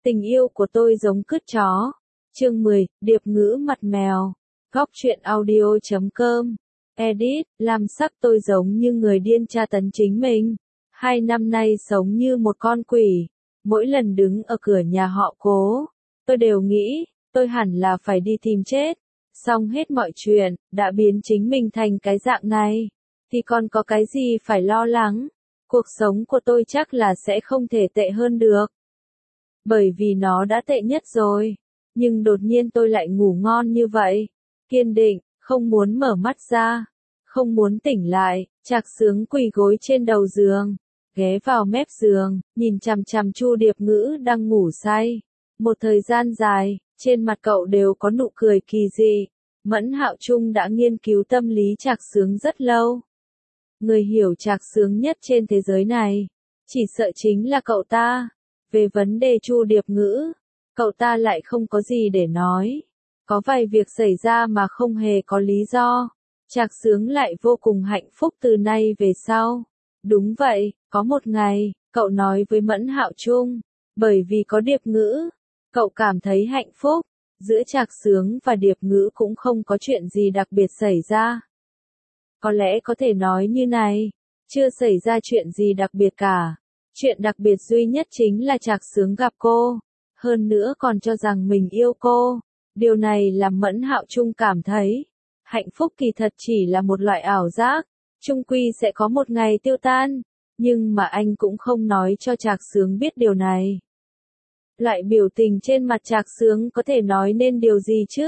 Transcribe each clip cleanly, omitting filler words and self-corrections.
Tình yêu của tôi giống cứt chó. Chương 10, điệp ngữ mặt mèo. Góc truyện audio.com. Edit, làm sắc tôi giống như người điên tra tấn chính mình. 2 năm nay sống như một con quỷ. Mỗi lần đứng ở cửa nhà họ Cố, tôi đều nghĩ, tôi hẳn là phải đi tìm chết. Xong hết mọi chuyện, đã biến chính mình thành cái dạng này, thì còn có cái gì phải lo lắng. Cuộc sống của tôi chắc là sẽ không thể tệ hơn được. Bởi vì nó đã tệ nhất rồi. Nhưng đột nhiên tôi lại ngủ ngon như vậy. Kiên định, không muốn mở mắt ra. Không muốn tỉnh lại, Trạc Sướng quỳ gối trên đầu giường. Ghé vào mép giường, nhìn chằm chằm Chu Điệp Ngữ đang ngủ say. Một thời gian dài, trên mặt cậu đều có nụ cười kỳ dị. Mẫn Hạo Trung đã nghiên cứu tâm lý Trạc Sướng rất lâu. Người hiểu Trạc Sướng nhất trên thế giới này, chỉ sợ chính là cậu ta. Về vấn đề Chu Điệp Ngữ, cậu ta lại không có gì để nói. Có vài việc xảy ra mà không hề có lý do. Trạc Sướng lại vô cùng hạnh phúc từ nay về sau. Đúng vậy, có một ngày, cậu nói với Mẫn Hạo Trung, bởi vì có Điệp Ngữ, cậu cảm thấy hạnh phúc. Giữa Trạc Sướng và Điệp Ngữ cũng không có chuyện gì đặc biệt xảy ra. Có lẽ có thể nói như này, chưa xảy ra chuyện gì đặc biệt cả. Chuyện đặc biệt duy nhất chính là Trạc Sướng gặp cô, hơn nữa còn cho rằng mình yêu cô. Điều này làm Mẫn Hạo Trung cảm thấy, hạnh phúc kỳ thật chỉ là một loại ảo giác, chung quy sẽ có một ngày tiêu tan, nhưng mà anh cũng không nói cho Trạc Sướng biết điều này. Loại biểu tình trên mặt Trạc Sướng có thể nói nên điều gì chứ?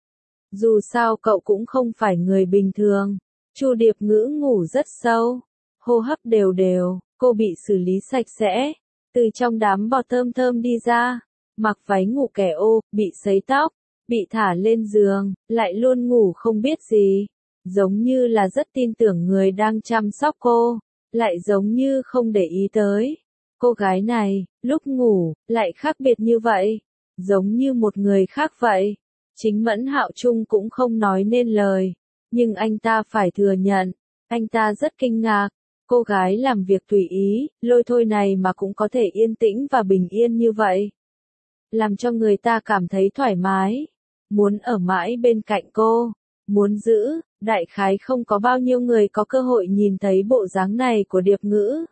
Dù sao cậu cũng không phải người bình thường. Chu Điệp Ngữ ngủ rất sâu, hô hấp đều đều, cô bị xử lý sạch sẽ, từ trong đám bọt thơm thơm đi ra, mặc váy ngủ kẻ ô, bị sấy tóc, bị thả lên giường, lại luôn ngủ không biết gì, giống như là rất tin tưởng người đang chăm sóc cô, lại giống như không để ý tới. Cô gái này, lúc ngủ, lại khác biệt như vậy, giống như một người khác vậy. Chính Mẫn Hạo Trung cũng không nói nên lời, nhưng anh ta phải thừa nhận, anh ta rất kinh ngạc. Cô gái làm việc tùy ý, lôi thôi này mà cũng có thể yên tĩnh và bình yên như vậy. Làm cho người ta cảm thấy thoải mái, muốn ở mãi bên cạnh cô, muốn giữ. Đại khái không có bao nhiêu người có cơ hội nhìn thấy bộ dáng này của Điệp Ngữ.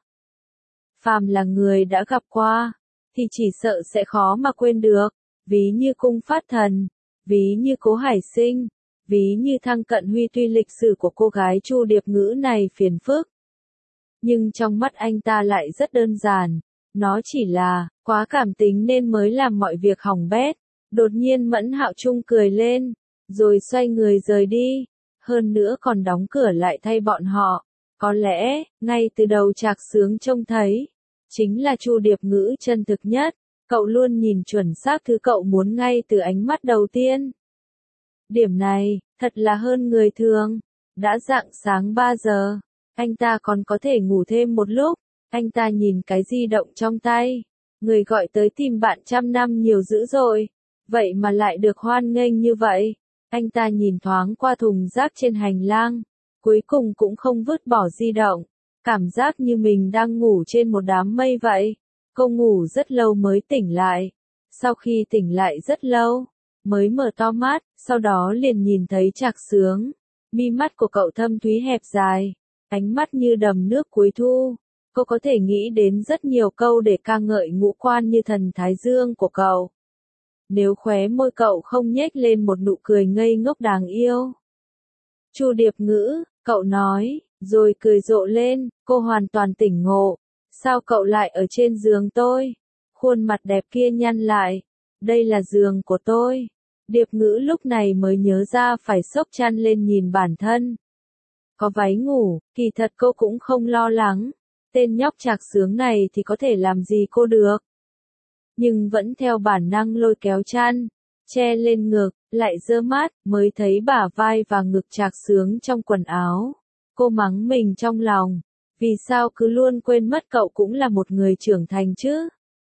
Phàm là người đã gặp qua, thì chỉ sợ sẽ khó mà quên được. Ví như Cung Phát Thần, ví như Cố Hải Sinh, ví như Thăng Cận Huy. Tuy lịch sử của cô gái Chu Điệp Ngữ này phiền phức, nhưng trong mắt anh ta lại rất đơn giản. Nó chỉ là, quá cảm tính nên mới làm mọi việc hỏng bét. Đột nhiên Mẫn Hạo Trung cười lên, rồi xoay người rời đi. Hơn nữa còn đóng cửa lại thay bọn họ. Có lẽ, ngay từ đầu Trạc Sướng trông thấy, chính là Chu Điệp Ngữ chân thực nhất. Cậu luôn nhìn chuẩn xác thứ cậu muốn ngay từ ánh mắt đầu tiên. Điểm này, thật là hơn người thường. Đã rạng sáng 3 giờ. Anh ta còn có thể ngủ thêm một lúc. Anh ta nhìn cái di động trong tay. Người gọi tới tìm bạn trăm năm nhiều dữ rồi. Vậy mà lại được hoan nghênh như vậy. Anh ta nhìn thoáng qua thùng rác trên hành lang. Cuối cùng cũng không vứt bỏ di động. Cảm giác như mình đang ngủ trên một đám mây vậy. Cô ngủ rất lâu mới tỉnh lại. Sau khi tỉnh lại rất lâu, mới mở to mắt, sau đó liền nhìn thấy Trạc Sướng. Mi mắt của cậu thâm thúy hẹp dài. Ánh mắt như đầm nước cuối thu. Cô có thể nghĩ đến rất nhiều câu để ca ngợi ngũ quan như thần Thái Dương của cậu. Nếu khóe môi cậu không nhếch lên một nụ cười ngây ngốc đáng yêu. Chu Điệp Ngữ, cậu nói, rồi cười rộ lên. Cô hoàn toàn tỉnh ngộ. Sao cậu lại ở trên giường tôi? Khuôn mặt đẹp kia nhăn lại. Đây là giường của tôi. Điệp Ngữ lúc này mới nhớ ra phải xốc chăn lên nhìn bản thân. Có váy ngủ, kỳ thật cô cũng không lo lắng. Tên nhóc Trạc Sướng này thì có thể làm gì cô được. Nhưng vẫn theo bản năng lôi kéo chăn, che lên ngực, lại giơ mắt, mới thấy bả vai và ngực Trạc Sướng trong quần áo. Cô mắng mình trong lòng. Vì sao cứ luôn quên mất cậu cũng là một người trưởng thành chứ?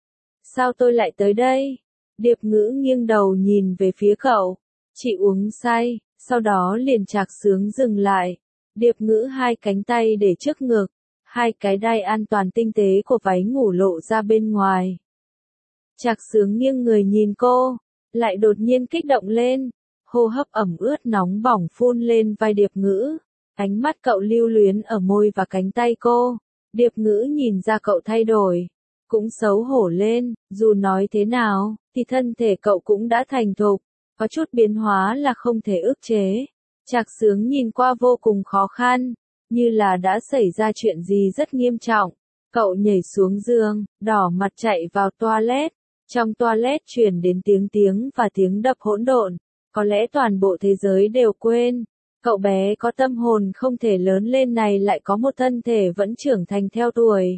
Sao tôi lại tới đây? Điệp Ngữ nghiêng đầu nhìn về phía cậu. Chị uống say, sau đó liền Trạc Sướng dừng lại. Điệp Ngữ hai cánh tay để trước ngực, hai cái đai an toàn tinh tế của váy ngủ lộ ra bên ngoài. Trạc Sướng nghiêng người nhìn cô, lại đột nhiên kích động lên, hô hấp ẩm ướt nóng bỏng phun lên vai Điệp Ngữ. Ánh mắt cậu lưu luyến ở môi và cánh tay cô. Điệp Ngữ nhìn ra cậu thay đổi, cũng xấu hổ lên, dù nói thế nào, thì thân thể cậu cũng đã thành thục, có chút biến hóa là không thể ức chế. Trạc Sướng nhìn qua vô cùng khó khăn, như là đã xảy ra chuyện gì rất nghiêm trọng. Cậu nhảy xuống giường, đỏ mặt chạy vào toilet. Trong toilet truyền đến tiếng và tiếng đập hỗn độn. Có lẽ toàn bộ thế giới đều quên. Cậu bé có tâm hồn không thể lớn lên này lại có một thân thể vẫn trưởng thành theo tuổi.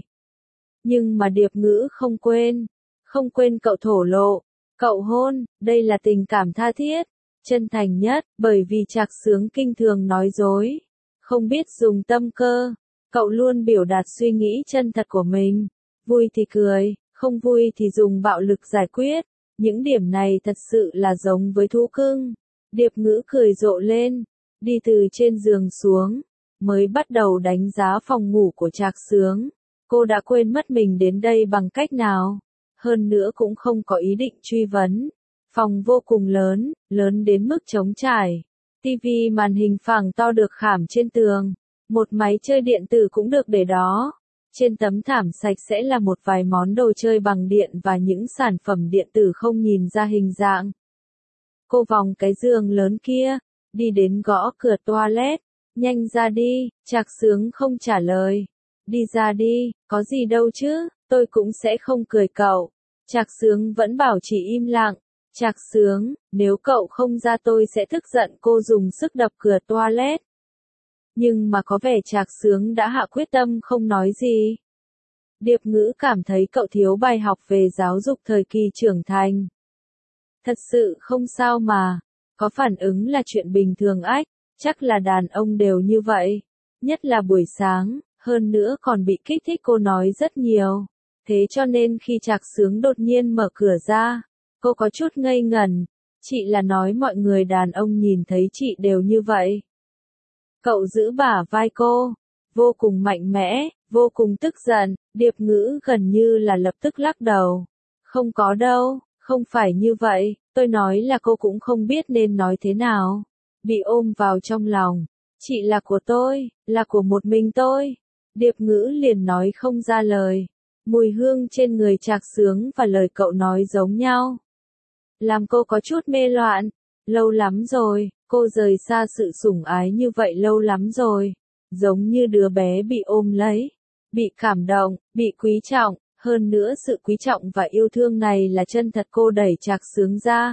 Nhưng mà Điệp Ngữ không quên. Không quên cậu thổ lộ. Cậu hôn, đây là tình cảm tha thiết, chân thành nhất, bởi vì Trạc Sướng kinh thường nói dối. Không biết dùng tâm cơ. Cậu luôn biểu đạt suy nghĩ chân thật của mình. Vui thì cười, không vui thì dùng bạo lực giải quyết. Những điểm này thật sự là giống với thú cưng. Điệp Ngữ cười rộ lên, đi từ trên giường xuống, mới bắt đầu đánh giá phòng ngủ của Trạc Sướng. Cô đã quên mất mình đến đây bằng cách nào. Hơn nữa cũng không có ý định truy vấn. Phòng vô cùng lớn, lớn đến mức trống trải. TV màn hình phẳng to được khảm trên tường. Một máy chơi điện tử cũng được để đó. Trên tấm thảm sạch sẽ là một vài món đồ chơi bằng điện và những sản phẩm điện tử không nhìn ra hình dạng. Cô vòng cái giường lớn kia, đi đến gõ cửa toilet. Nhanh ra đi, Trạc Sướng không trả lời. Đi ra đi, có gì đâu chứ, tôi cũng sẽ không cười cậu. Trạc Sướng vẫn bảo chỉ im lặng. Trạc Sướng, nếu cậu không ra tôi sẽ tức giận. Cô dùng sức đập cửa toilet. Nhưng mà có vẻ Trạc Sướng đã hạ quyết tâm không nói gì. Điệp Ngữ cảm thấy cậu thiếu bài học về giáo dục thời kỳ trưởng thành. Thật sự không sao mà, có phản ứng là chuyện bình thường ách, chắc là đàn ông đều như vậy. Nhất là buổi sáng, hơn nữa còn bị kích thích cô nói rất nhiều. Thế cho nên khi Trạc Sướng đột nhiên mở cửa ra, cô có chút ngây ngẩn. Chị là nói mọi người đàn ông nhìn thấy chị đều như vậy. Cậu giữ bả vai cô, vô cùng mạnh mẽ, vô cùng tức giận. Điệp Ngữ gần như là lập tức lắc đầu. Không có đâu, không phải như vậy, tôi nói là cô cũng không biết nên nói thế nào. Bị ôm vào trong lòng, chị là của tôi, là của một mình tôi. Điệp Ngữ liền nói không ra lời. Mùi hương trên người Trạc Sướng và lời cậu nói giống nhau. Làm cô có chút mê loạn. Lâu lắm rồi, cô rời xa sự sủng ái như vậy lâu lắm rồi. Giống như đứa bé bị ôm lấy, bị cảm động, bị quý trọng. Hơn nữa sự quý trọng và yêu thương này là chân thật. Cô đẩy Trạc Sướng ra.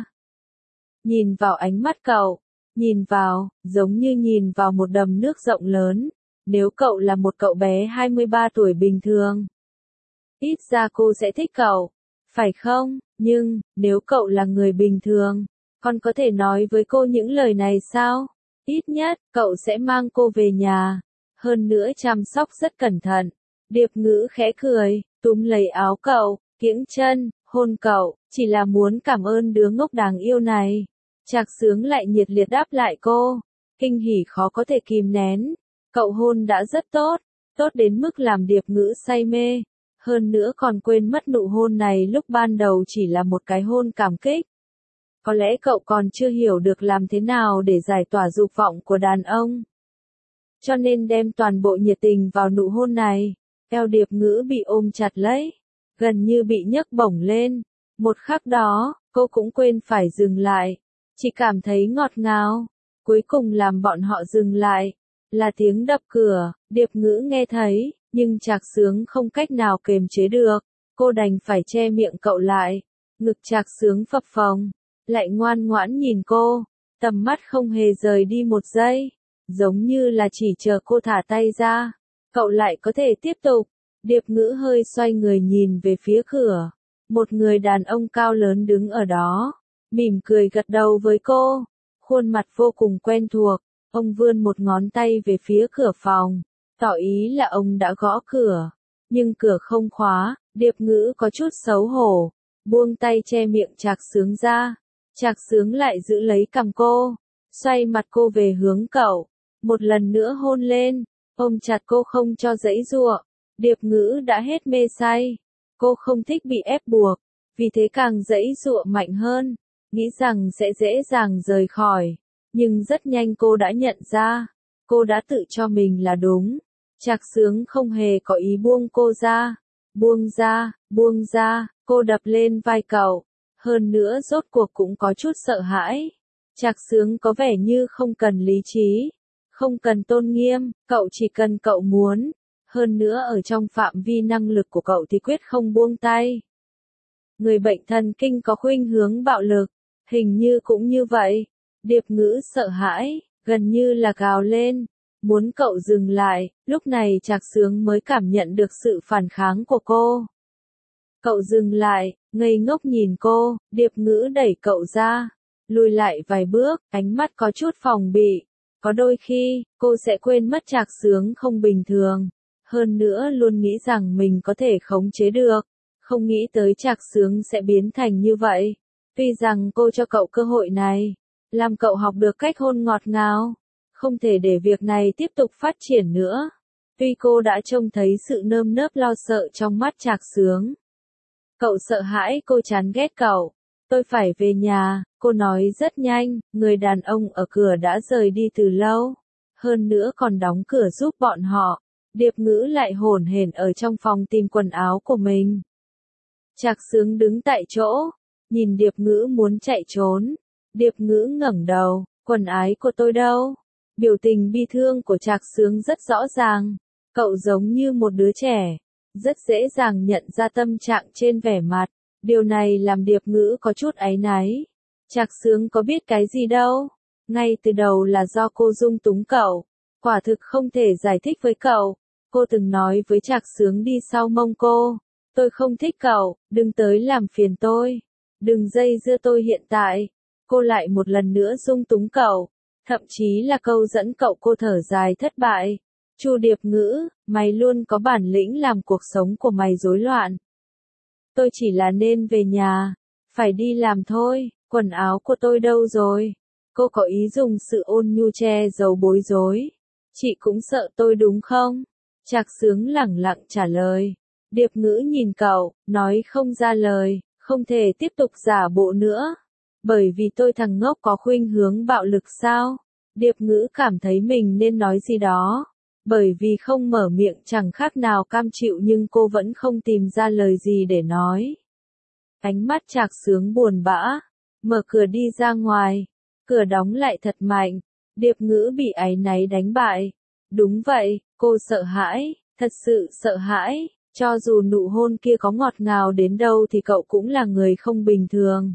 Nhìn vào ánh mắt cậu, nhìn vào, giống như nhìn vào một đầm nước rộng lớn. Nếu cậu là một cậu bé 23 tuổi bình thường, ít ra cô sẽ thích cậu, phải không? Nhưng, nếu cậu là người bình thường, con có thể nói với cô những lời này sao? Ít nhất, cậu sẽ mang cô về nhà. Hơn nữa chăm sóc rất cẩn thận. Điệp Ngữ khẽ cười, túm lấy áo cậu, kiễng chân, hôn cậu, chỉ là muốn cảm ơn đứa ngốc đáng yêu này. Trạc Sướng lại nhiệt liệt đáp lại cô. Kinh hỉ khó có thể kìm nén. Cậu hôn đã rất tốt, tốt đến mức làm Điệp Ngữ say mê. Hơn nữa còn quên mất nụ hôn này lúc ban đầu chỉ là một cái hôn cảm kích. Có lẽ cậu còn chưa hiểu được làm thế nào để giải tỏa dục vọng của đàn ông. Cho nên đem toàn bộ nhiệt tình vào nụ hôn này. Eo Điệp Ngữ bị ôm chặt lấy, gần như bị nhấc bổng lên. Một khắc đó, cô cũng quên phải dừng lại. Chỉ cảm thấy ngọt ngào. Cuối cùng làm bọn họ dừng lại. Là tiếng đập cửa, Điệp Ngữ nghe thấy, nhưng Trạc Sướng không cách nào kềm chế được. Cô đành phải che miệng cậu lại. Ngực Trạc Sướng phập phồng, lại ngoan ngoãn nhìn cô. Tầm mắt không hề rời đi một giây. Giống như là chỉ chờ cô thả tay ra. Cậu lại có thể tiếp tục. Điệp Ngữ hơi xoay người nhìn về phía cửa. Một người đàn ông cao lớn đứng ở đó. Mỉm cười gật đầu với cô. Khuôn mặt vô cùng quen thuộc. Ông vươn một ngón tay về phía cửa phòng. Tỏ ý là ông đã gõ cửa. Nhưng cửa không khóa. Điệp Ngữ có chút xấu hổ. Buông tay che miệng Trạc Sướng ra. Trạc Sướng lại giữ lấy cằm cô. Xoay mặt cô về hướng cậu. Một lần nữa hôn lên. Ôm chặt cô không cho giãy giụa. Điệp Ngữ đã hết mê say. Cô không thích bị ép buộc. vì thế càng giãy giụa mạnh hơn, nghĩ rằng sẽ dễ dàng rời khỏi. Nhưng rất nhanh cô đã nhận ra, cô đã tự cho mình là đúng. Trạc Sướng không hề có ý buông cô ra. Buông ra, cô đập lên vai cậu. Hơn nữa rốt cuộc cũng có chút sợ hãi. Trạc Sướng có vẻ như không cần lý trí, không cần tôn nghiêm, cậu chỉ cần cậu muốn. Hơn nữa ở trong phạm vi năng lực của cậu thì quyết không buông tay. Người bệnh thần kinh có khuynh hướng bạo lực, hình như cũng như vậy. Điệp Ngữ sợ hãi, gần như là gào lên, muốn cậu dừng lại. Lúc này Trạc Sướng mới cảm nhận được sự phản kháng của cô. Cậu dừng lại, ngây ngốc nhìn cô. Điệp Ngữ đẩy cậu ra, lùi lại vài bước, ánh mắt có chút phòng bị. Có đôi khi, cô sẽ quên mất Trạc Sướng không bình thường. Hơn nữa luôn nghĩ rằng mình có thể khống chế được. Không nghĩ tới Trạc Sướng sẽ biến thành như vậy. Tuy rằng cô cho cậu cơ hội này, làm cậu học được cách hôn ngọt ngào, không thể để việc này tiếp tục phát triển nữa. Tuy cô đã trông thấy sự nơm nớp lo sợ trong mắt Trạc Sướng. Cậu sợ hãi, cô chán ghét cậu. Tôi phải về nhà, cô nói rất nhanh, người đàn ông ở cửa đã rời đi từ lâu. Hơn nữa còn đóng cửa giúp bọn họ. Điệp Ngữ lại hổn hển ở trong phòng tìm quần áo của mình. Trạc Sướng đứng tại chỗ, nhìn Điệp Ngữ muốn chạy trốn. Điệp Ngữ ngẩng đầu, quần ái của tôi đâu? Biểu tình bi thương của Trạc Sướng rất rõ ràng. Cậu giống như một đứa trẻ, rất dễ dàng nhận ra tâm trạng trên vẻ mặt. Điều này làm Điệp Ngữ có chút áy náy. Trạc Sướng có biết cái gì đâu. Ngay từ đầu là do cô dung túng cậu. Quả thực không thể giải thích với cậu. Cô từng nói với Trạc Sướng đi sau mông cô. Tôi không thích cậu, đừng tới làm phiền tôi. Đừng dây dưa tôi hiện tại. Cô lại một lần nữa dung túng cậu. Thậm chí là câu dẫn cậu, cô thở dài thất bại. Chu Điệp Ngữ, mày luôn có bản lĩnh làm cuộc sống của mày rối loạn. Tôi chỉ là nên về nhà, phải đi làm thôi. Quần áo của tôi đâu rồi? Cô có ý dùng sự ôn nhu che giấu bối rối. Chị cũng sợ tôi đúng không? Trạc Sướng lẳng lặng trả lời. Điệp Ngữ nhìn cậu, nói không ra lời, không thể tiếp tục giả bộ nữa. Bởi vì tôi thằng ngốc có khuynh hướng bạo lực sao? Điệp Ngữ cảm thấy mình nên nói gì đó. Bởi vì không mở miệng chẳng khác nào cam chịu, nhưng cô vẫn không tìm ra lời gì để nói. Ánh mắt Trạc Sướng buồn bã, mở cửa đi ra ngoài. Cửa đóng lại thật mạnh. Điệp Ngữ bị áy náy đánh bại. Đúng vậy, cô sợ hãi, thật sự sợ hãi. Cho dù nụ hôn kia có ngọt ngào đến đâu thì cậu cũng là người không bình thường.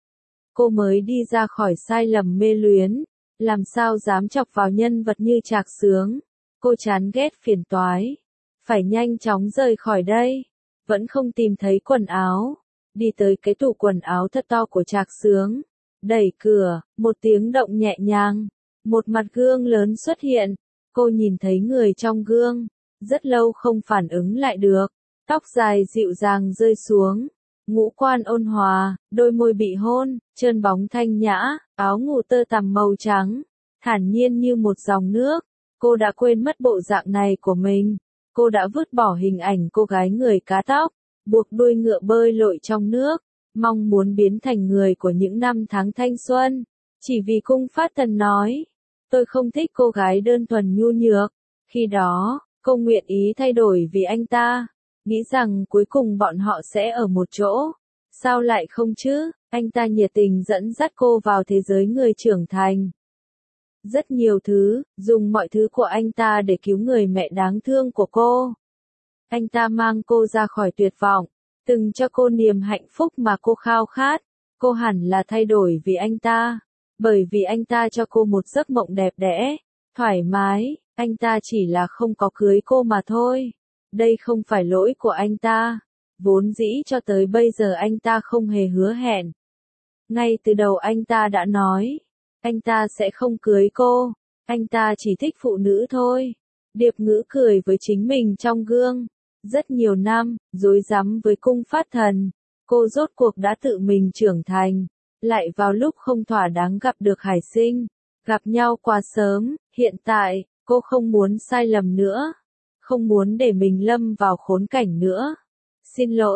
Cô mới đi ra khỏi sai lầm mê luyến, làm sao dám chọc vào nhân vật như Trạc Sướng. Cô chán ghét phiền toái, phải nhanh chóng rời khỏi đây. Vẫn không tìm thấy quần áo, đi tới cái tủ quần áo thật to của Trạc Sướng. Đẩy cửa, một tiếng động nhẹ nhàng, một mặt gương lớn xuất hiện. Cô nhìn thấy người trong gương, rất lâu không phản ứng lại được. Tóc dài dịu dàng rơi xuống, ngũ quan ôn hòa, đôi môi bị hôn, trơn bóng thanh nhã, áo ngủ tơ tằm màu trắng, thản nhiên như một dòng nước. Cô đã quên mất bộ dạng này của mình. Cô đã vứt bỏ hình ảnh cô gái người cá tóc, buộc đuôi ngựa bơi lội trong nước, mong muốn biến thành người của những năm tháng thanh xuân. Chỉ vì Cung Phát Thần nói, tôi không thích cô gái đơn thuần nhu nhược. Khi đó, cô nguyện ý thay đổi vì anh ta, nghĩ rằng cuối cùng bọn họ sẽ ở một chỗ. Sao lại không chứ? Anh ta nhiệt tình dẫn dắt cô vào thế giới người trưởng thành. Rất nhiều thứ, dùng mọi thứ của anh ta để cứu người mẹ đáng thương của cô. Anh ta mang cô ra khỏi tuyệt vọng, từng cho cô niềm hạnh phúc mà cô khao khát. Cô hẳn là thay đổi vì anh ta, bởi vì anh ta cho cô một giấc mộng đẹp đẽ, thoải mái. Anh ta chỉ là không có cưới cô mà thôi. Đây không phải lỗi của anh ta. Vốn dĩ cho tới bây giờ anh ta không hề hứa hẹn. Ngay từ đầu anh ta đã nói, anh ta sẽ không cưới cô. Anh ta chỉ thích phụ nữ thôi. Điệp Ngữ cười với chính mình trong gương. Rất nhiều năm, rối rắm với Cung Phát Thần. Cô rốt cuộc đã tự mình trưởng thành. Lại vào lúc không thỏa đáng gặp được Hải Sinh. Gặp nhau quá sớm, hiện tại, cô không muốn sai lầm nữa. Không muốn để mình lâm vào khốn cảnh nữa. Xin lỗi,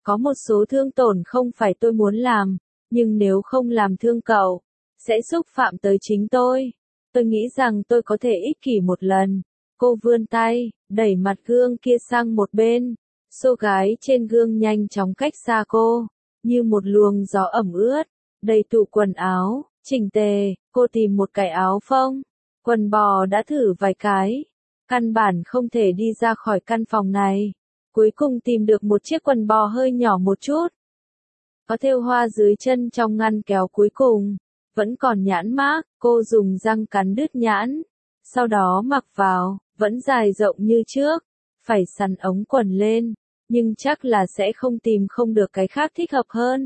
Có một số thương tổn không phải tôi muốn làm, nhưng nếu không làm thương cậu, sẽ xúc phạm tới chính tôi. Tôi nghĩ rằng tôi có thể ích kỷ một lần. Cô vươn tay, đẩy mặt gương kia sang một bên. Xô gái trên gương nhanh chóng cách xa cô, như một luồng gió ẩm ướt, đầy tủ quần áo, chỉnh tề. Cô tìm một cái áo phông, quần bò đã thử vài cái, căn bản không thể đi ra khỏi căn phòng này. Cuối cùng tìm được một chiếc quần bò hơi nhỏ một chút, có thêu hoa dưới chân trong ngăn kéo cuối cùng, vẫn còn nhãn mác. Cô dùng răng cắn đứt nhãn, sau đó mặc vào, vẫn dài rộng như trước, phải sắn ống quần lên, nhưng chắc là sẽ không được cái khác thích hợp hơn.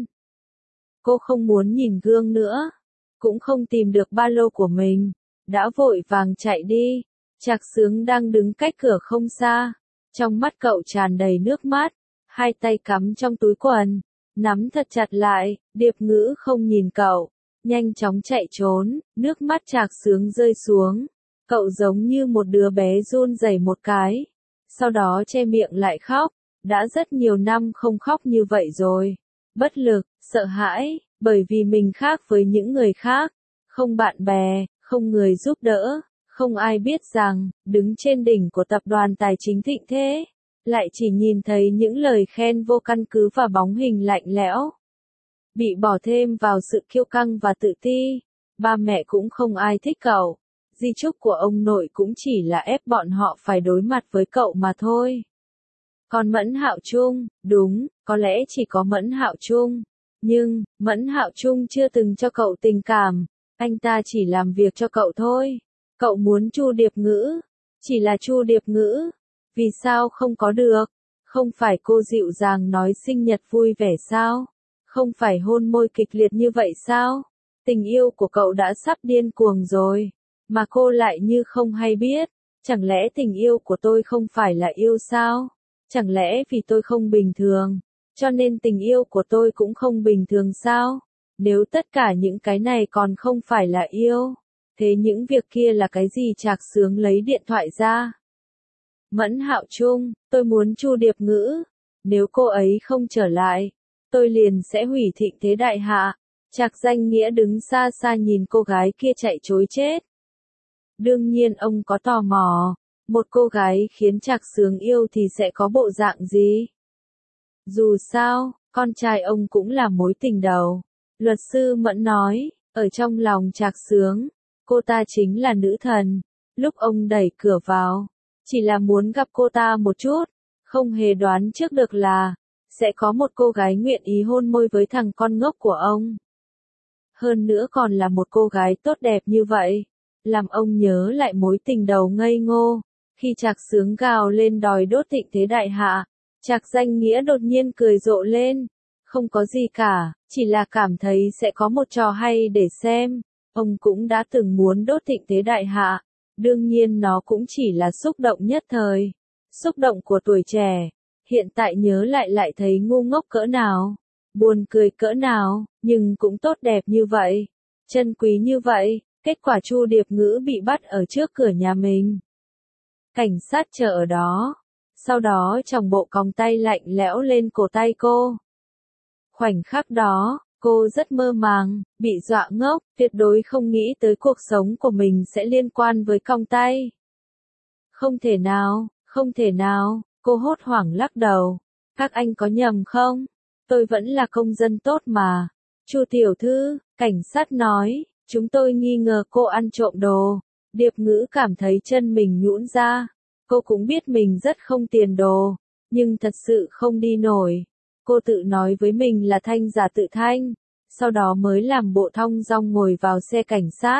Cô không muốn nhìn gương nữa, cũng không tìm được ba lô của mình, đã vội vàng chạy đi. Trạc Sướng đang đứng cách cửa không xa, trong mắt cậu tràn đầy nước mắt, hai tay cắm trong túi quần, nắm thật chặt lại. Điệp Ngữ không nhìn cậu, nhanh chóng chạy trốn. Nước mắt Trạc Sướng rơi xuống, cậu giống như một đứa bé run rẩy một cái, sau đó che miệng lại khóc. Đã rất nhiều năm không khóc như vậy rồi. Bất lực, sợ hãi, bởi vì mình khác với những người khác, không bạn bè, không người giúp đỡ, không ai biết rằng, đứng trên đỉnh của tập đoàn tài chính thịnh thế, lại chỉ nhìn thấy những lời khen vô căn cứ và bóng hình lạnh lẽo. Bị bỏ thêm vào sự kiêu căng và tự ti, ba mẹ cũng không ai thích cậu, di chúc của ông nội cũng chỉ là ép bọn họ phải đối mặt với cậu mà thôi. Còn Mẫn Hạo Trung, đúng, có lẽ chỉ có Mẫn Hạo Trung, nhưng Mẫn Hạo Trung chưa từng cho cậu tình cảm, anh ta chỉ làm việc cho cậu thôi. Cậu muốn Chu Điệp Ngữ, chỉ là Chu Điệp Ngữ, vì sao không có được? Không phải cô dịu dàng nói sinh nhật vui vẻ sao? Không phải hôn môi kịch liệt như vậy sao? Tình yêu của cậu đã sắp điên cuồng rồi, mà cô lại như không hay biết. Chẳng lẽ tình yêu của tôi không phải là yêu sao? Chẳng lẽ vì tôi không bình thường, cho nên tình yêu của tôi cũng không bình thường sao? Nếu tất cả những cái này còn không phải là yêu, thế những việc kia là cái gì? Trạc Sướng lấy điện thoại ra. Mẫn Hạo Trung, tôi muốn Chu Điệp Ngữ. Nếu cô ấy không trở lại, tôi liền sẽ hủy thịnh thế đại hạ. Trạc Danh Nghĩa đứng xa xa nhìn cô gái kia chạy trối chết. Đương nhiên ông có tò mò, một cô gái khiến Trạc Sướng yêu thì sẽ có bộ dạng gì? Dù sao, con trai ông cũng là mối tình đầu. Luật sư Mẫn nói, ở trong lòng Trạc Sướng, cô ta chính là nữ thần. Lúc ông đẩy cửa vào, chỉ là muốn gặp cô ta một chút, không hề đoán trước được là sẽ có một cô gái nguyện ý hôn môi với thằng con ngốc của ông. Hơn nữa còn là một cô gái tốt đẹp như vậy, làm ông nhớ lại mối tình đầu ngây ngô. Khi Trạc Sướng gào lên đòi đốt thịnh thế đại hạ, Trạc Danh Nghĩa đột nhiên cười rộ lên. Không có gì cả, chỉ là cảm thấy sẽ có một trò hay để xem. Ông cũng đã từng muốn đốt thịnh thế đại hạ. Đương nhiên nó cũng chỉ là xúc động nhất thời. Xúc động của tuổi trẻ. Hiện tại nhớ lại thấy ngu ngốc cỡ nào. Buồn cười cỡ nào, nhưng cũng tốt đẹp như vậy. Chân quý như vậy. Kết quả Chu Điệp Ngữ bị bắt ở trước cửa nhà mình. Cảnh sát chờ ở đó. Sau đó chòng bộ còng tay lạnh lẽo lên cổ tay cô. Khoảnh khắc đó, cô rất mơ màng, bị dọa ngốc, tuyệt đối không nghĩ tới cuộc sống của mình sẽ liên quan với còng tay. Không thể nào, không thể nào, cô hốt hoảng lắc đầu. Các anh có nhầm không? Tôi vẫn là công dân tốt mà. Chu tiểu thư, cảnh sát nói, chúng tôi nghi ngờ cô ăn trộm đồ. Điệp Ngữ cảm thấy chân mình nhũn ra. Cô cũng biết mình rất không tiền đồ, nhưng thật sự không đi nổi. Cô tự nói với mình là thanh giả tự thanh, sau đó mới làm bộ thong dong ngồi vào xe cảnh sát.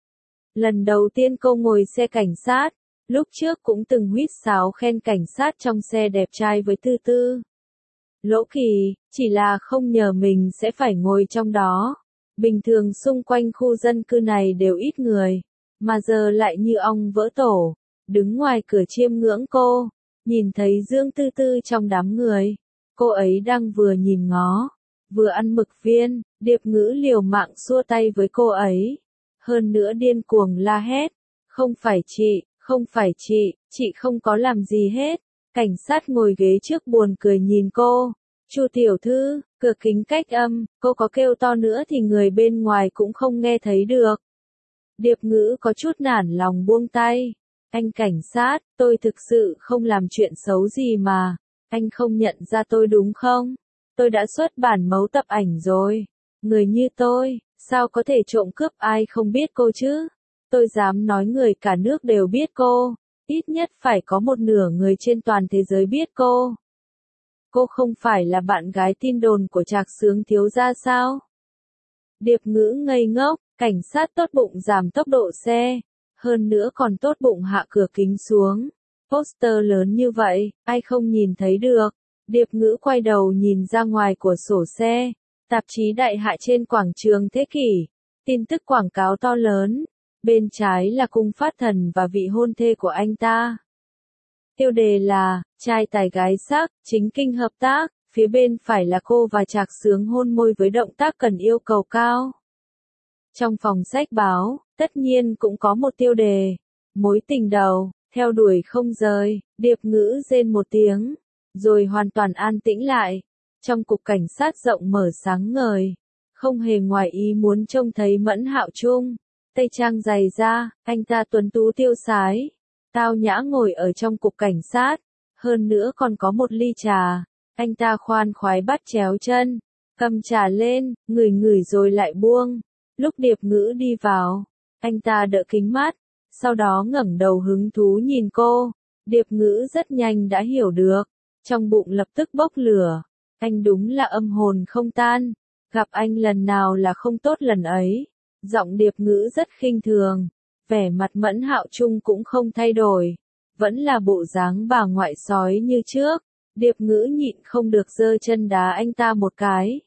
Lần đầu tiên cô ngồi xe cảnh sát, lúc trước cũng từng huýt sáo khen cảnh sát trong xe đẹp trai với Tư Tư. Lỗ Kỳ, chỉ là không nhờ mình sẽ phải ngồi trong đó. Bình thường xung quanh khu dân cư này đều ít người, mà giờ lại như ong vỡ tổ. Đứng ngoài cửa chiêm ngưỡng cô, nhìn thấy Dương Tư Tư trong đám người. Cô ấy đang vừa nhìn ngó, vừa ăn mực viên. Điệp Ngữ liều mạng xua tay với cô ấy. Hơn nữa điên cuồng la hét. Không phải chị không có làm gì hết. Cảnh sát ngồi ghế trước buồn cười nhìn cô. Chu tiểu thư, cửa kính cách âm, cô có kêu to nữa thì người bên ngoài cũng không nghe thấy được. Điệp Ngữ có chút nản lòng buông tay. Anh cảnh sát, tôi thực sự không làm chuyện xấu gì mà. Anh không nhận ra tôi đúng không? Tôi đã xuất bản mẫu tập ảnh rồi. Người như tôi, sao có thể trộm cướp ai không biết cô chứ? Tôi dám nói người cả nước đều biết cô. Ít nhất phải có một nửa người trên toàn thế giới biết cô. Cô không phải là bạn gái tin đồn của Trạc Xướng thiếu gia sao? Điệp Ngữ ngây ngốc, cảnh sát tốt bụng giảm tốc độ xe. Hơn nữa còn tốt bụng hạ cửa kính xuống. Poster lớn như vậy, ai không nhìn thấy được. Điệp Ngữ quay đầu nhìn ra ngoài của sổ xe. Tạp chí đại hạ trên quảng trường Thế Kỷ. Tin tức quảng cáo to lớn. Bên trái là cung phát thần và vị hôn thê của anh ta. Tiêu đề là, trai tài gái sắc, chính kinh hợp tác. Phía bên phải là cô và Trạc Xướng hôn môi với động tác cần yêu cầu cao. Trong phòng sách báo, tất nhiên cũng có một tiêu đề. Mối tình đầu, theo đuổi không rời. Điệp Ngữ rên một tiếng, rồi hoàn toàn an tĩnh lại. Trong cục cảnh sát rộng mở sáng ngời, không hề ngoài ý muốn trông thấy Mẫn Hạo Trung. Tây trang dày da, anh ta tuấn tú tiêu sái. Tao nhã ngồi ở trong cục cảnh sát. Hơn nữa còn có một ly trà. Anh ta khoan khoái bắt chéo chân. Cầm trà lên, ngửi ngửi rồi lại buông. Lúc Điệp Ngữ đi vào, anh ta đỡ kính mắt. Sau đó ngẩng đầu hứng thú nhìn cô. Điệp Ngữ rất nhanh đã hiểu được. Trong bụng lập tức bốc lửa. Anh đúng là âm hồn không tan. Gặp anh lần nào là không tốt lần ấy. Giọng Điệp Ngữ rất khinh thường. Vẻ mặt Mẫn Hạo Trung cũng không thay đổi. Vẫn là bộ dáng bà ngoại sói như trước. Điệp Ngữ nhịn không được giơ chân đá anh ta một cái.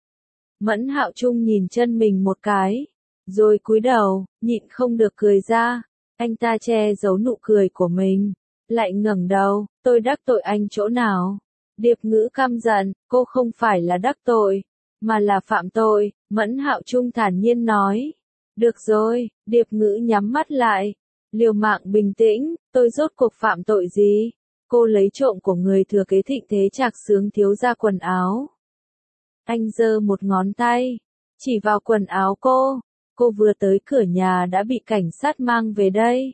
Mẫn Hạo Trung nhìn chân mình một cái. Rồi cúi đầu, nhịn không được cười ra. Anh ta che giấu nụ cười của mình. Lại ngẩng đầu, tôi đắc tội anh chỗ nào? Điệp Ngữ căm giận, cô không phải là đắc tội, mà là phạm tội. Mẫn Hạo Trung thản nhiên nói. Được rồi, Điệp Ngữ nhắm mắt lại. Liều mạng bình tĩnh, tôi rốt cuộc phạm tội gì? Cô lấy trộm của người thừa kế thịnh thế Trạc Xướng thiếu gia quần áo. Anh giơ một ngón tay, chỉ vào quần áo cô. Cô vừa tới cửa nhà đã bị cảnh sát mang về đây.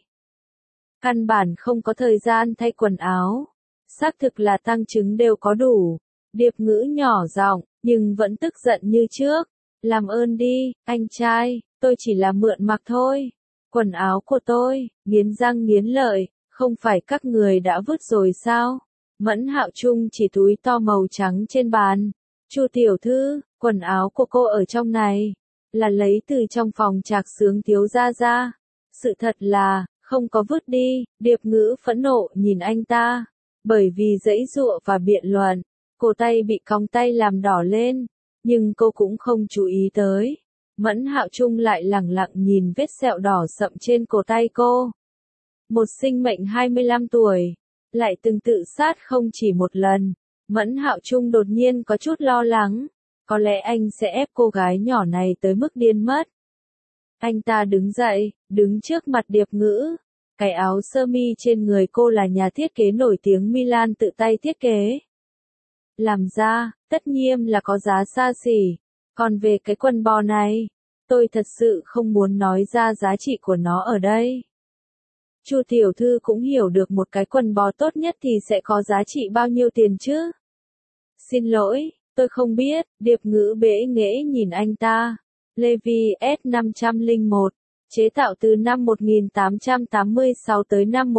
Căn bản không có thời gian thay quần áo. Xác thực là tăng chứng đều có đủ. Điệp Ngữ nhỏ giọng, nhưng vẫn tức giận như trước. Làm ơn đi, anh trai, tôi chỉ là mượn mặc thôi. Quần áo của tôi, nghiến răng nghiến lợi, không phải các người đã vứt rồi sao? Mẫn Hạo Trung chỉ túi to màu trắng trên bàn. Chu tiểu thư, quần áo của cô ở trong này, là lấy từ trong phòng Trạc Xướng thiếu gia ra. Sự thật là, không có vứt đi. Điệp Ngữ phẫn nộ nhìn anh ta. Bởi vì giãy giụa và biện luận, cổ tay bị còng tay làm đỏ lên. Nhưng cô cũng không chú ý tới. Mẫn Hạo Trung lại lẳng lặng nhìn vết sẹo đỏ sậm trên cổ tay cô. Một sinh mệnh 25 tuổi, lại từng tự sát không chỉ một lần. Mẫn Hạo Trung đột nhiên có chút lo lắng. Có lẽ anh sẽ ép cô gái nhỏ này tới mức điên mất. Anh ta đứng dậy, đứng trước mặt Điệp Ngữ. Cái áo sơ mi trên người cô là nhà thiết kế nổi tiếng Milan tự tay thiết kế. Làm ra, tất nhiên là có giá xa xỉ. Còn về cái quần bò này, tôi thật sự không muốn nói ra giá trị của nó ở đây. Chu tiểu thư cũng hiểu được một cái quần bò tốt nhất thì sẽ có giá trị bao nhiêu tiền chứ? Xin lỗi, tôi không biết. Điệp Ngữ bẽ nghễ nhìn anh ta. Levi S501, chế tạo từ năm 1886 tới năm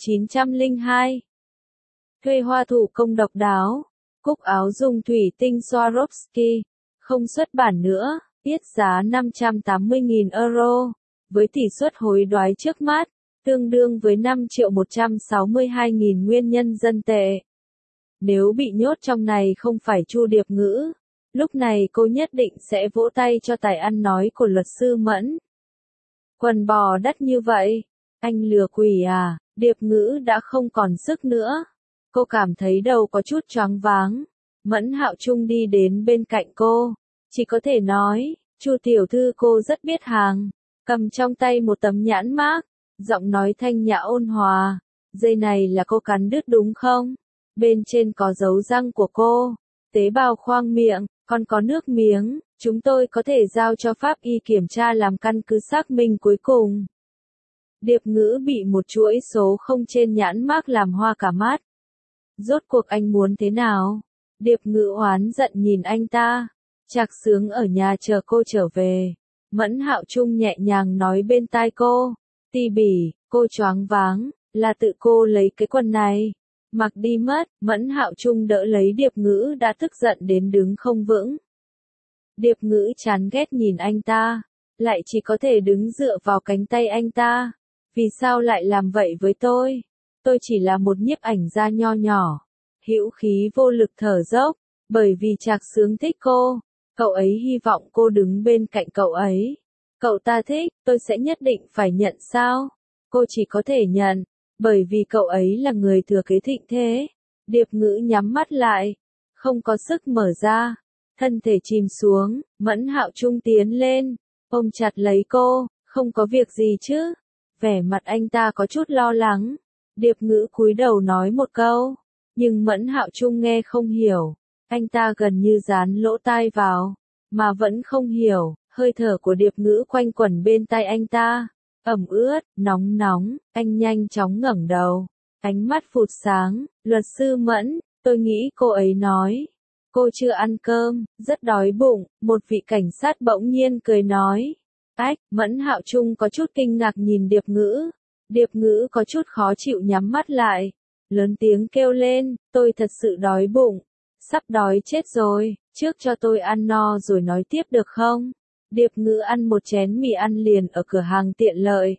1902. Thuê hoa thủ công độc đáo. Cúc áo dùng thủy tinh Swarovski. Không xuất bản nữa, tiết giá 580.000 euro. Với tỷ suất hối đoái trước mắt, tương đương với 5.162.000 nguyên nhân dân tệ. Nếu bị nhốt trong này không phải Chu Điệp Ngữ, lúc này cô nhất định sẽ vỗ tay cho tài ăn nói của luật sư Mẫn. Quần bò đắt như vậy, anh lừa quỷ à? Điệp Ngữ đã không còn sức nữa. Cô cảm thấy đầu có chút choáng váng. Mẫn Hạo Trung đi đến bên cạnh cô. Chỉ có thể nói, Chu tiểu thư cô rất biết hàng. Cầm trong tay một tấm nhãn mác. Giọng nói thanh nhã ôn hòa. Dây này là cô cắn đứt đúng không? Bên trên có dấu răng của cô. tế bào khoang miệng, còn có nước miếng, chúng tôi có thể giao cho pháp y kiểm tra làm căn cứ xác minh cuối cùng. Điệp Ngữ bị một chuỗi số không trên nhãn mác làm hoa cả mắt. Rốt cuộc anh muốn thế nào? Điệp Ngữ oán giận nhìn anh ta. Trạc Sướng ở nhà chờ cô trở về. Mẫn Hạo Trung nhẹ nhàng nói bên tai cô. Ti Bỉ, cô choáng váng, là tự cô lấy cái quần này. Mặc đi mất, Mẫn Hạo Trung đỡ lấy Điệp Ngữ đã tức giận đến đứng không vững. Điệp Ngữ chán ghét nhìn anh ta, lại chỉ có thể đứng dựa vào cánh tay anh ta. Vì sao lại làm vậy với tôi? Tôi chỉ là một nhiếp ảnh gia nho nhỏ. Hữu khí vô lực thở dốc, bởi vì Trạc Sướng thích cô. Cậu ấy hy vọng cô đứng bên cạnh cậu ấy. Cậu ta thích, tôi sẽ nhất định phải nhận sao? Cô chỉ có thể nhận, bởi vì cậu ấy là người thừa kế thịnh thế. Điệp Ngữ nhắm mắt lại, không có sức mở ra. Thân thể chìm xuống, Mẫn Hạo Trung tiến lên, ôm chặt lấy cô, không có việc gì chứ? Vẻ mặt anh ta có chút lo lắng. Điệp Ngữ cúi đầu nói một câu, nhưng Mẫn Hạo Trung nghe không hiểu. Anh ta gần như dán lỗ tai vào, mà vẫn không hiểu. Hơi thở của Điệp Ngữ quanh quẩn bên tai anh ta, ẩm ướt, nóng nóng. Anh nhanh chóng ngẩng đầu, ánh mắt phụt sáng. Luật sư Mẫn, tôi nghĩ cô ấy nói, cô chưa ăn cơm, rất đói bụng. Một vị cảnh sát bỗng nhiên cười nói. Ách, Mẫn Hạo Trung có chút kinh ngạc nhìn Điệp Ngữ. Điệp Ngữ có chút khó chịu nhắm mắt lại, lớn tiếng kêu lên, tôi thật sự đói bụng, sắp đói chết rồi, trước cho tôi ăn no rồi nói tiếp được không? Điệp Ngữ ăn một chén mì ăn liền ở cửa hàng tiện lợi.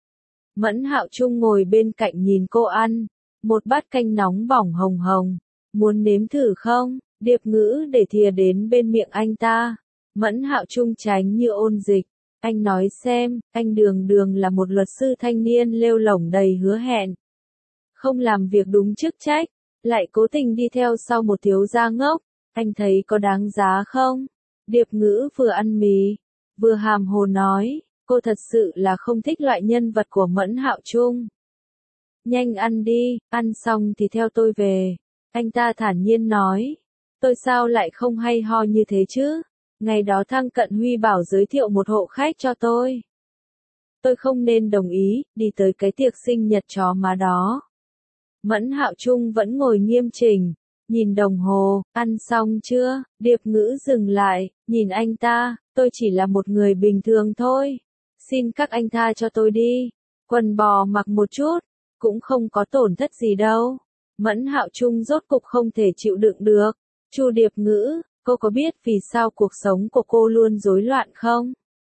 Mẫn Hạo Trung ngồi bên cạnh nhìn cô ăn, một bát canh nóng bỏng hồng hồng, muốn nếm thử không? Điệp Ngữ để thìa đến bên miệng anh ta. Mẫn Hạo Trung tránh như ôn dịch. Anh nói xem, anh Đường Đường là một luật sư thanh niên lêu lổng đầy hứa hẹn. Không làm việc đúng chức trách, lại cố tình đi theo sau một thiếu gia ngốc. Anh thấy có đáng giá không? Điệp Ngữ vừa ăn mì, vừa hàm hồ nói, cô thật sự là không thích loại nhân vật của Mẫn Hạo Trung. Nhanh ăn đi, ăn xong thì theo tôi về. Anh ta thản nhiên nói, tôi sao lại không hay ho như thế chứ? Ngày đó Thăng Cận Huy bảo giới thiệu một hộ khách cho tôi. Tôi không nên đồng ý, đi tới cái tiệc sinh nhật chó má đó. Mẫn Hạo Trung vẫn ngồi nghiêm chỉnh, nhìn đồng hồ, ăn xong chưa? Điệp Ngữ dừng lại, nhìn anh ta, tôi chỉ là một người bình thường thôi. Xin các anh tha cho tôi đi. Quần bò mặc một chút, cũng không có tổn thất gì đâu. Mẫn Hạo Trung rốt cục không thể chịu đựng được. Chu Điệp Ngữ, cô có biết vì sao cuộc sống của cô luôn rối loạn không?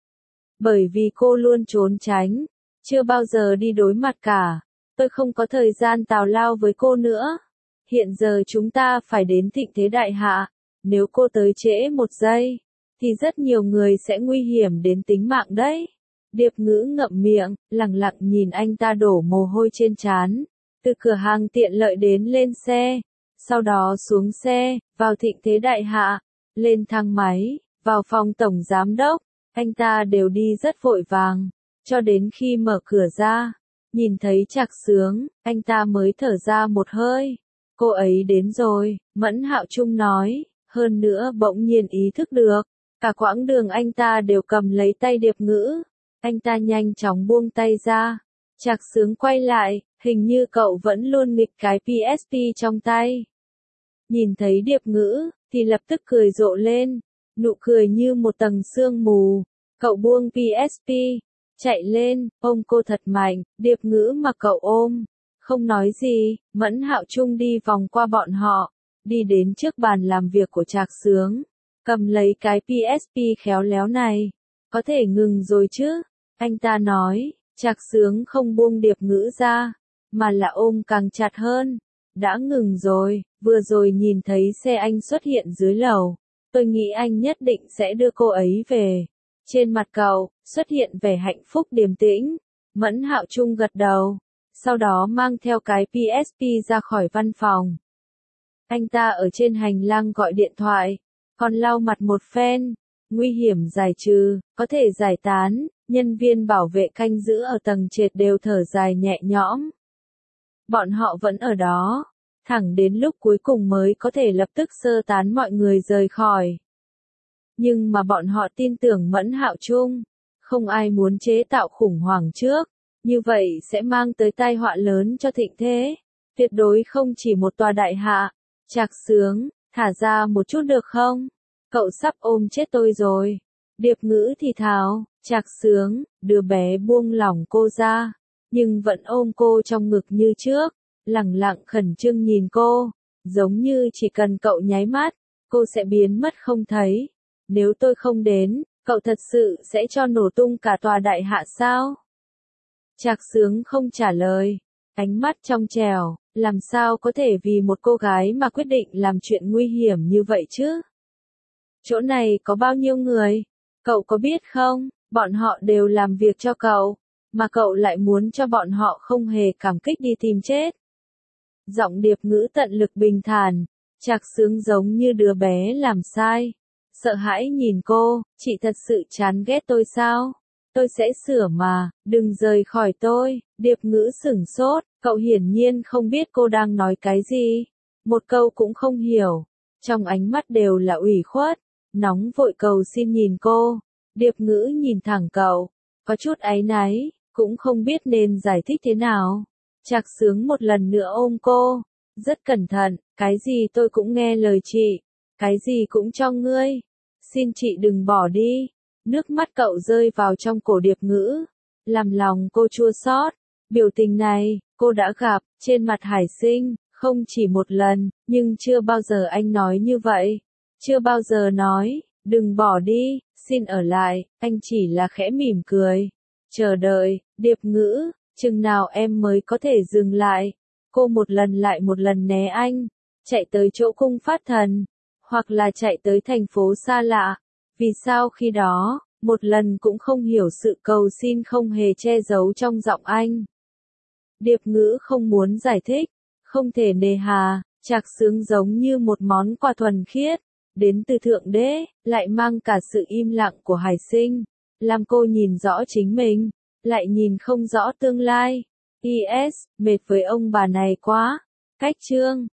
Bởi vì cô luôn trốn tránh, chưa bao giờ đi đối mặt cả. Tôi không có thời gian tào lao với cô nữa. Hiện giờ chúng ta phải đến thịnh thế đại hạ. Nếu cô tới trễ một giây, thì rất nhiều người sẽ nguy hiểm đến tính mạng đấy. Điệp Ngữ ngậm miệng, lặng lặng nhìn anh ta đổ mồ hôi trên trán. Từ cửa hàng tiện lợi đến lên xe, sau đó xuống xe, vào thịnh thế đại hạ, lên thang máy, vào phòng tổng giám đốc. Anh ta đều đi rất vội vàng, cho đến khi mở cửa ra, nhìn thấy Trạc Sướng, anh ta mới thở ra một hơi. Cô ấy đến rồi, Mẫn Hạo Trung nói, hơn nữa bỗng nhiên ý thức được, cả quãng đường anh ta đều cầm lấy tay Điệp Ngữ. Anh ta nhanh chóng buông tay ra. Trạc Sướng quay lại, hình như cậu vẫn luôn nghịch cái PSP trong tay. Nhìn thấy Điệp Ngữ, thì lập tức cười rộ lên, nụ cười như một tầng sương mù. Cậu buông PSP, chạy lên, ôm cô thật mạnh. Điệp Ngữ mà cậu ôm, không nói gì. Mẫn Hạo Trung đi vòng qua bọn họ, đi đến trước bàn làm việc của Trạc Sướng, cầm lấy cái PSP khéo léo này. Có thể ngừng rồi chứ? Anh ta nói. Trạc Sướng không buông Điệp Ngữ ra, mà là ôm càng chặt hơn. Đã ngừng rồi, vừa rồi nhìn thấy xe anh xuất hiện dưới lầu. Tôi nghĩ anh nhất định sẽ đưa cô ấy về. Trên mặt cậu, xuất hiện vẻ hạnh phúc điềm tĩnh. Mẫn Hạo Trung gật đầu, sau đó mang theo cái PSP ra khỏi văn phòng. Anh ta ở trên hành lang gọi điện thoại, còn lau mặt một phen. Nguy hiểm giải trừ, có thể giải tán. Nhân viên bảo vệ canh giữ ở tầng trệt đều thở dài nhẹ nhõm. Bọn họ vẫn ở đó, thẳng đến lúc cuối cùng mới có thể lập tức sơ tán mọi người rời khỏi. Nhưng mà bọn họ tin tưởng Mẫn Hạo Trung, không ai muốn chế tạo khủng hoảng trước, như vậy sẽ mang tới tai họa lớn cho thịnh thế, tuyệt đối không chỉ một tòa đại hạ. Trạc Sướng, thả ra một chút được không? Cậu sắp ôm chết tôi rồi. Điệp Ngữ thì thào, Trạc Sướng, đứa bé buông lỏng cô ra, nhưng vẫn ôm cô trong ngực như trước, lẳng lặng khẩn trương nhìn cô, giống như chỉ cần cậu nháy mắt, cô sẽ biến mất không thấy. Nếu tôi không đến, cậu thật sự sẽ cho nổ tung cả tòa đại hạ sao? Trạc Sướng không trả lời, ánh mắt trong trẻo, làm sao có thể vì một cô gái mà quyết định làm chuyện nguy hiểm như vậy chứ? Chỗ này có bao nhiêu người? Cậu có biết không, bọn họ đều làm việc cho cậu, mà cậu lại muốn cho bọn họ không hề cảm kích đi tìm chết. Giọng Điệp Ngữ tận lực bình thản, Trạc Sướng giống như đứa bé làm sai. Sợ hãi nhìn cô, chị thật sự chán ghét tôi sao? Tôi sẽ sửa mà, đừng rời khỏi tôi. Điệp Ngữ sửng sốt, cậu hiển nhiên không biết cô đang nói cái gì. Một câu cũng không hiểu, trong ánh mắt đều là ủy khuất, nóng vội cầu xin nhìn cô. Điệp Ngữ nhìn thẳng cậu, có chút áy náy, cũng không biết nên giải thích thế nào. Trạc Sướng một lần nữa ôm cô, rất cẩn thận, cái gì tôi cũng nghe lời chị, cái gì cũng cho ngươi. Xin chị đừng bỏ đi. Nước mắt cậu rơi vào trong cổ Điệp Ngữ, làm lòng cô chua xót. Biểu tình này, cô đã gặp, trên mặt Hải Sinh, không chỉ một lần, nhưng chưa bao giờ anh nói như vậy. Chưa bao giờ nói, đừng bỏ đi, xin ở lại, anh chỉ là khẽ mỉm cười. Chờ đợi, Điệp Ngữ, chừng nào em mới có thể dừng lại. Cô một lần lại một lần né anh, chạy tới chỗ cung phát thần, hoặc là chạy tới thành phố xa lạ. Vì sao khi đó, một lần cũng không hiểu sự cầu xin không hề che giấu trong giọng anh. Điệp Ngữ không muốn giải thích, không thể nề hà, Trạc Sướng giống như một món quà thuần khiết, đến từ Thượng Đế, lại mang cả sự im lặng của Hải Sinh, làm cô nhìn rõ chính mình, lại nhìn không rõ tương lai. Mệt với ông bà này quá. Cách chương